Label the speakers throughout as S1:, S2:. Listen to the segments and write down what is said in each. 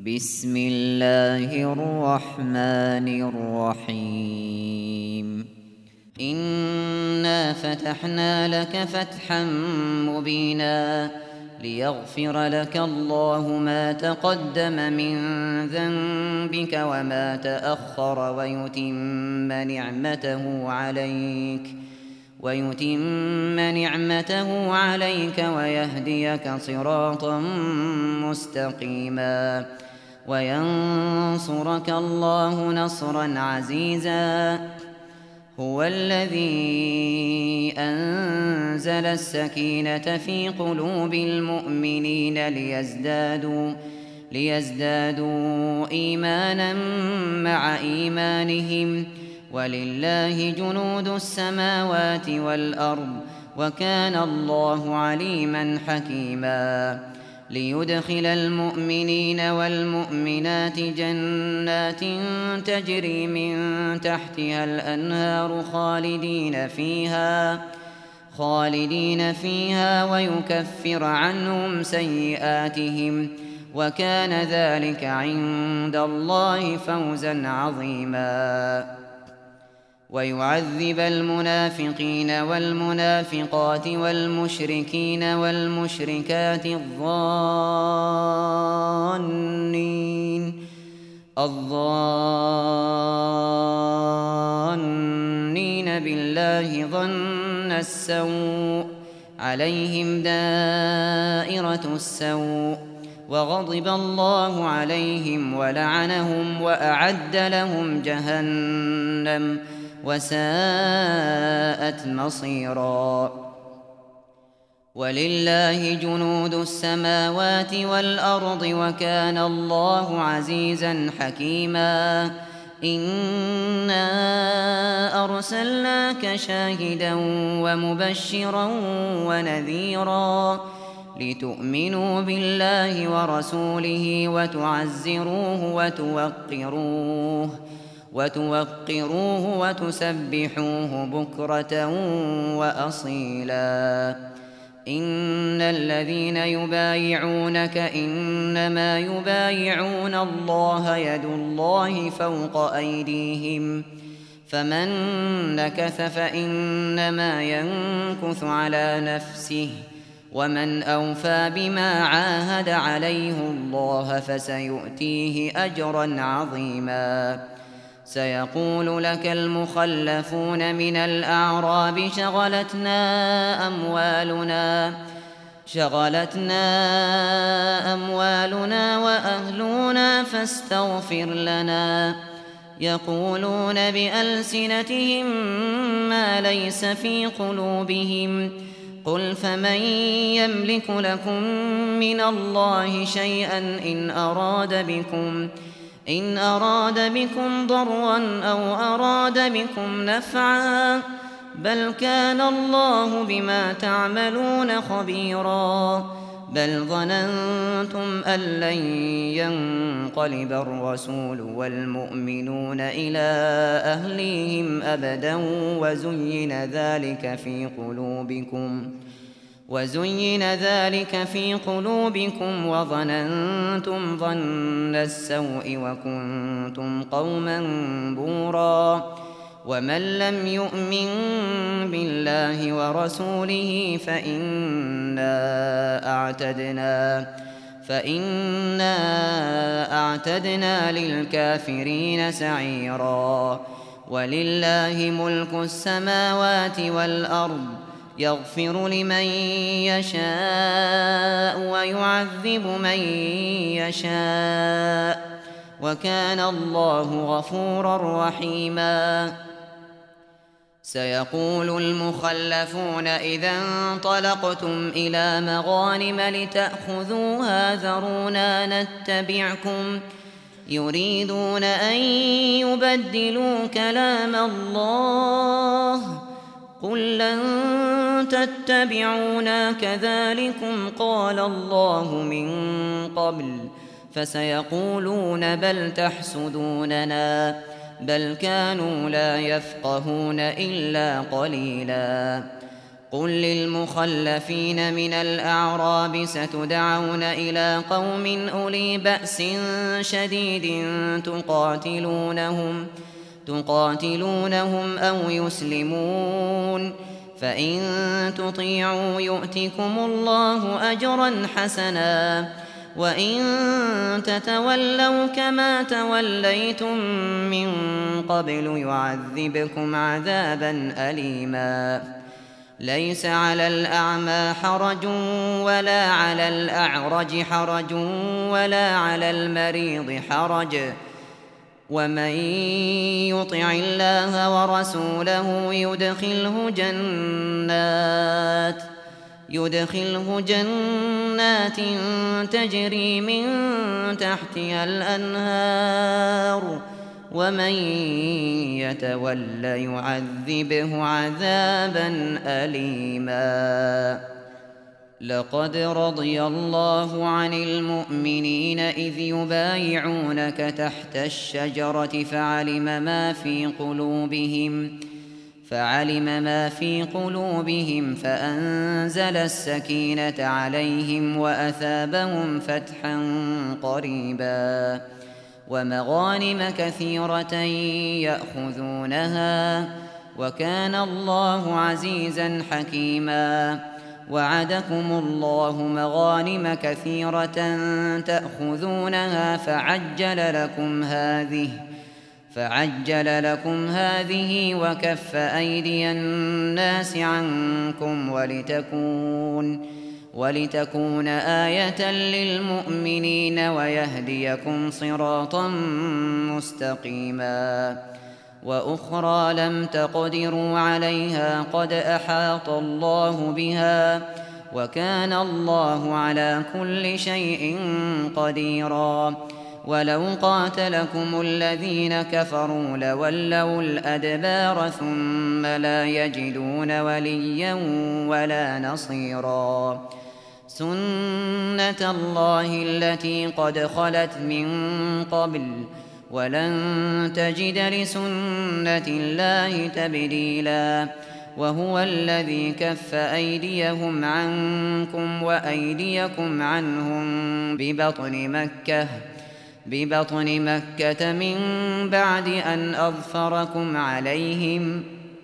S1: بسم الله الرحمن الرحيم إنا فتحنا لك فتحا مبينا ليغفر لك الله ما تقدم من ذنبك وما تأخر ويتم نعمته عليك ويهديك صراطا مستقيما وينصرك الله نصرا عزيزا. هو الذي أنزل السكينة في قلوب المؤمنين ليزدادوا إيمانا مع إيمانهم ولله جنود السماوات والأرض وكان الله عليما حكيما. ليدخل المؤمنين والمؤمنات جنات تجري من تحتها الأنهار خالدين فيها ويكفر عنهم سيئاتهم وكان ذلك عند الله فوزا عظيما. ويعذب المنافقين والمنافقات والمشركين والمشركات الظانين بالله ظن السوء عليهم دائرة السوء وغضب الله عليهم ولعنهم وأعد لهم جهنم وساءت مصيرا. ولله جنود السماوات والأرض وكان الله عزيزا حكيما. إنا أرسلناك شاهدا ومبشرا ونذيرا لتؤمنوا بالله ورسوله وتعزروه وتوقروه وتسبحوه بكرة وأصيلا. إن الذين يبايعونك إنما يبايعون الله يد الله فوق أيديهم فمن نكث فإنما ينكث على نفسه ومن أوفى بما عاهد عليه الله فسيؤتيه أجرا عظيما. سيقول لك المخلفون من الأعراب شغلتنا أموالنا وأهلنا فاستغفر لنا. يقولون بألسنتهم ما ليس في قلوبهم قل فمن يملك لكم من الله شيئا إن أراد بكم ضرا أو أراد بكم نفعا بل كان الله بما تعملون خبيرا. بل ظننتم أن لن ينقلب الرسول والمؤمنون إلى أهليهم أبدا وزين ذلك في قلوبكم وظننتم ظن السوء وكنتم قوما بورا. ومن لم يؤمن بالله ورسوله فإنا أعتدنا للكافرين سعيرا. ولله ملك السماوات والأرض يغفر لمن يشاء ويعذب من يشاء وكان الله غفورا رحيما. سيقول المخلفون إذا انطلقتم إلى مغانم لتأخذوها ذرونا نتبعكم يريدون أن يبدلوا كلام الله قل لن تتبعونا كذلكم قال الله من قبل فسيقولون بل تحسدوننا بل كانوا لا يفقهون إلا قليلا. قل للمخلفين من الأعراب ستدعون إلى قوم أولي بأس شديد تقاتلونهم أو يسلمون، فإن تطيعوا يؤتكم الله أجرا حسنا، وإن تتولوا كما توليتم من قبل يعذبكم عذابا أليما. ليس على الأعمى حرج ولا على الأعرج حرج ولا على المريض حرج، ومن يطع الله ورسوله يدخله جنات تجري من تحتها الأنهار، ومن يتول يعذبه عذابا أليما. لقد رضي الله عن المؤمنين إذ يبايعونك تحت الشجرة فعلم ما في قلوبهم فأنزل السكينة عليهم وأثابهم فتحا قريبا، ومغانم كثيرة يأخذونها، وكان الله عزيزا حكيما. وعدكم الله مغانم كثيرة تأخذونها فعجل لكم هذه وكف أيدي الناس عنكم ولتكون آية للمؤمنين ويهديكم صراطا مستقيما. وأخرى لم تقدروا عليها قد أحاط الله بها، وكان الله على كل شيء قديرا. ولو قاتلكم الذين كفروا لولوا الأدبار ثم لا يجدون وليا ولا نصيرا. سنة الله التي قد خلت من قبل، ولن تجد لسنة الله تبديلا. وهو الذي كف أيديهم عنكم وأيديكم عنهم ببطن مكة من بعد أن أظفركم عليهم،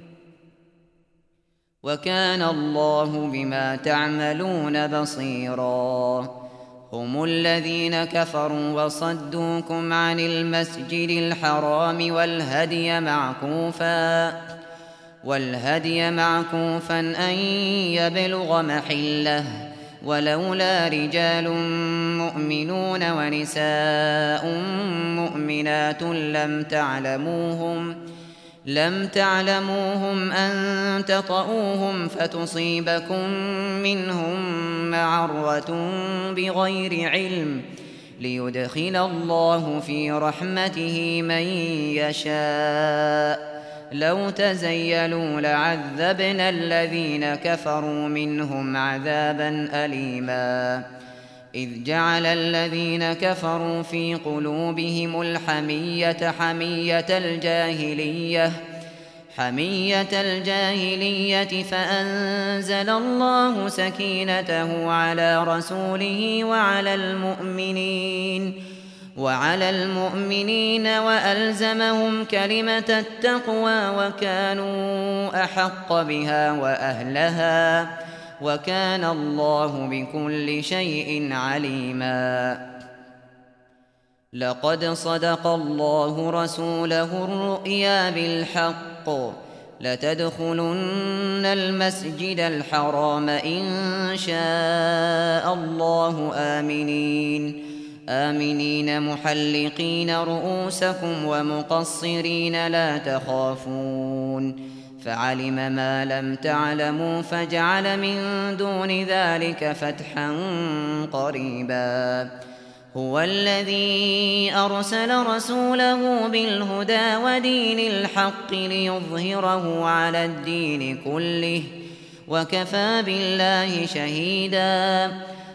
S1: وكان الله بما تعملون بصيرا. هم الذين كفروا وصدوكم عن المسجد الحرام والهدي معكوفا أن يبلغ محله، ولولا رجال مؤمنون ونساء مؤمنات لم تعلموهم أن تطؤوهم فتصيبكم منهم معرة بغير علم، ليدخل الله في رحمته من يشاء. لو تزيلوا لعذبنا الذين كفروا منهم عذابا أليما. إذ جعل الذين كفروا في قلوبهم الحمية حمية الجاهلية فأنزل الله سكينته على رسوله وعلى المؤمنين وألزمهم كلمة التقوى وكانوا أحق بها وأهلها، وكان الله بكل شيء عليما. لقد صدق الله رسوله الرؤيا بالحق، لتدخلن المسجد الحرام إن شاء الله آمنين محلقين رؤوسكم ومقصرين لا تخافون، فعلم ما لم تعلموا فجعل من دون ذلك فتحا قريبا. هو الذي أرسل رسوله بالهدى ودين الحق ليظهره على الدين كله، وكفى بالله شهيدا.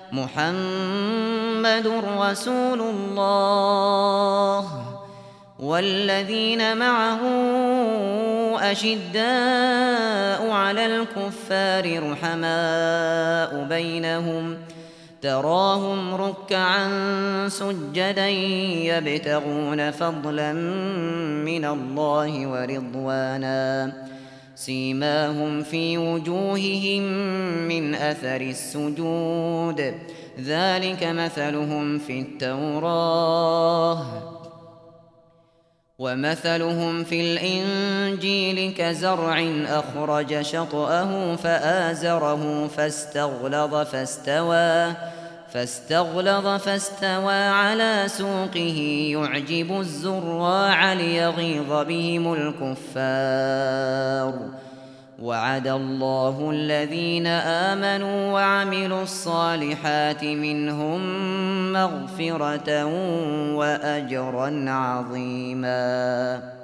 S1: محمد رسول الله والذين معه أشداء على الكفار رحماء بينهم تراهم ركعا سجدا يبتغون فضلا من الله ورضوانا سيماهم في وجوههم من أثر السجود ذلك مثلهم في التوراة ومثلهم في الإنجيل كزرع أخرج شطأه فآزره فاستغلظ فاستوى على سوقه يعجب الزراع ليغيظ بهم الكفار وعد الله الذين آمنوا وعملوا الصالحات منهم مغفرة وأجرا عظيما.